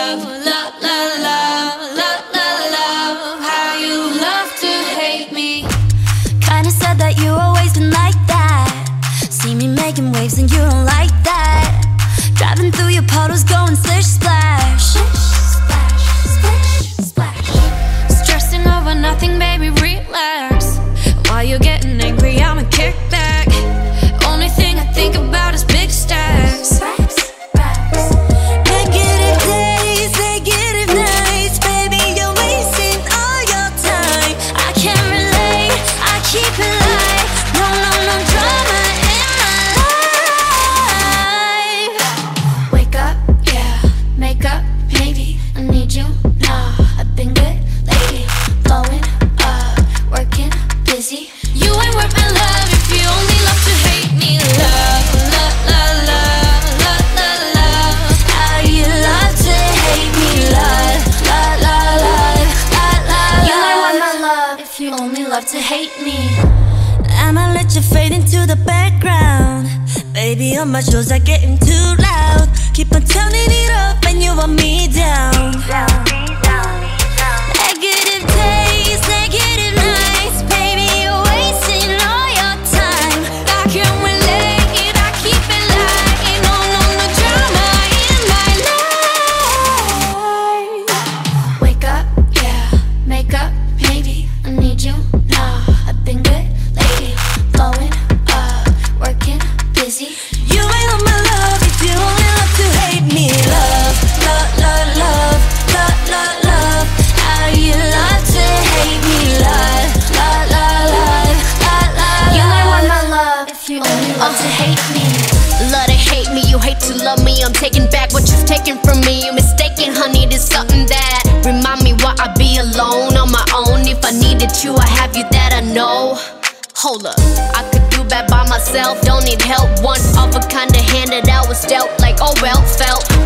love, love, love, love, love, love, love. How you love to hate me. Kinda sad that you always been like that. See me making waves and you don't like that. Driving through your puddles going splish splash. Splash, splash, splash. Stressing over nothing, baby, relax. While you're getting angry, I'ma kick back. Only thing I think about is big stacks. Negative days, negative nights. Baby, you're wasting all your time. I can't relate, I keep it light. No, no, no drama in my life. Wake up, yeah, make up, maybe. I need you now. I've been good lately, blowing up, working, busy. You ain't worth my love if you only love to hate me. Love, love, love, love, love, love, love. How you love to hate me. Love, love, love, love, love, love. You ain't worth my love if you only love to hate me. I'ma let you fade into the background. Baby, all my shows are getting too loud. Keep on turning it up and you want me down. Negative days, negative nights. Baby, you're wasting all your time. I can't relate, I keep it light. No, no, no drama in my life. Wake up, yeah, make up, maybe. I need you now. I've been good lately, blowing up, working, busy. You ain't on my love if you only love to hate me. Love, love, love, love, love, love, love. How you love to hate me. Love, love, love, love, love, love. You ain't want my love if you only love to hate me. Love to hate me, you hate to love me. I'm taking back what you've taken from me. You're mistaken, honey, there's something that remind me why I be alone on my own. If I needed you, I have you that I know. Hold up, I could do bad by myself, don't need help. One of a kind of hand that I was dealt, like oh well, felt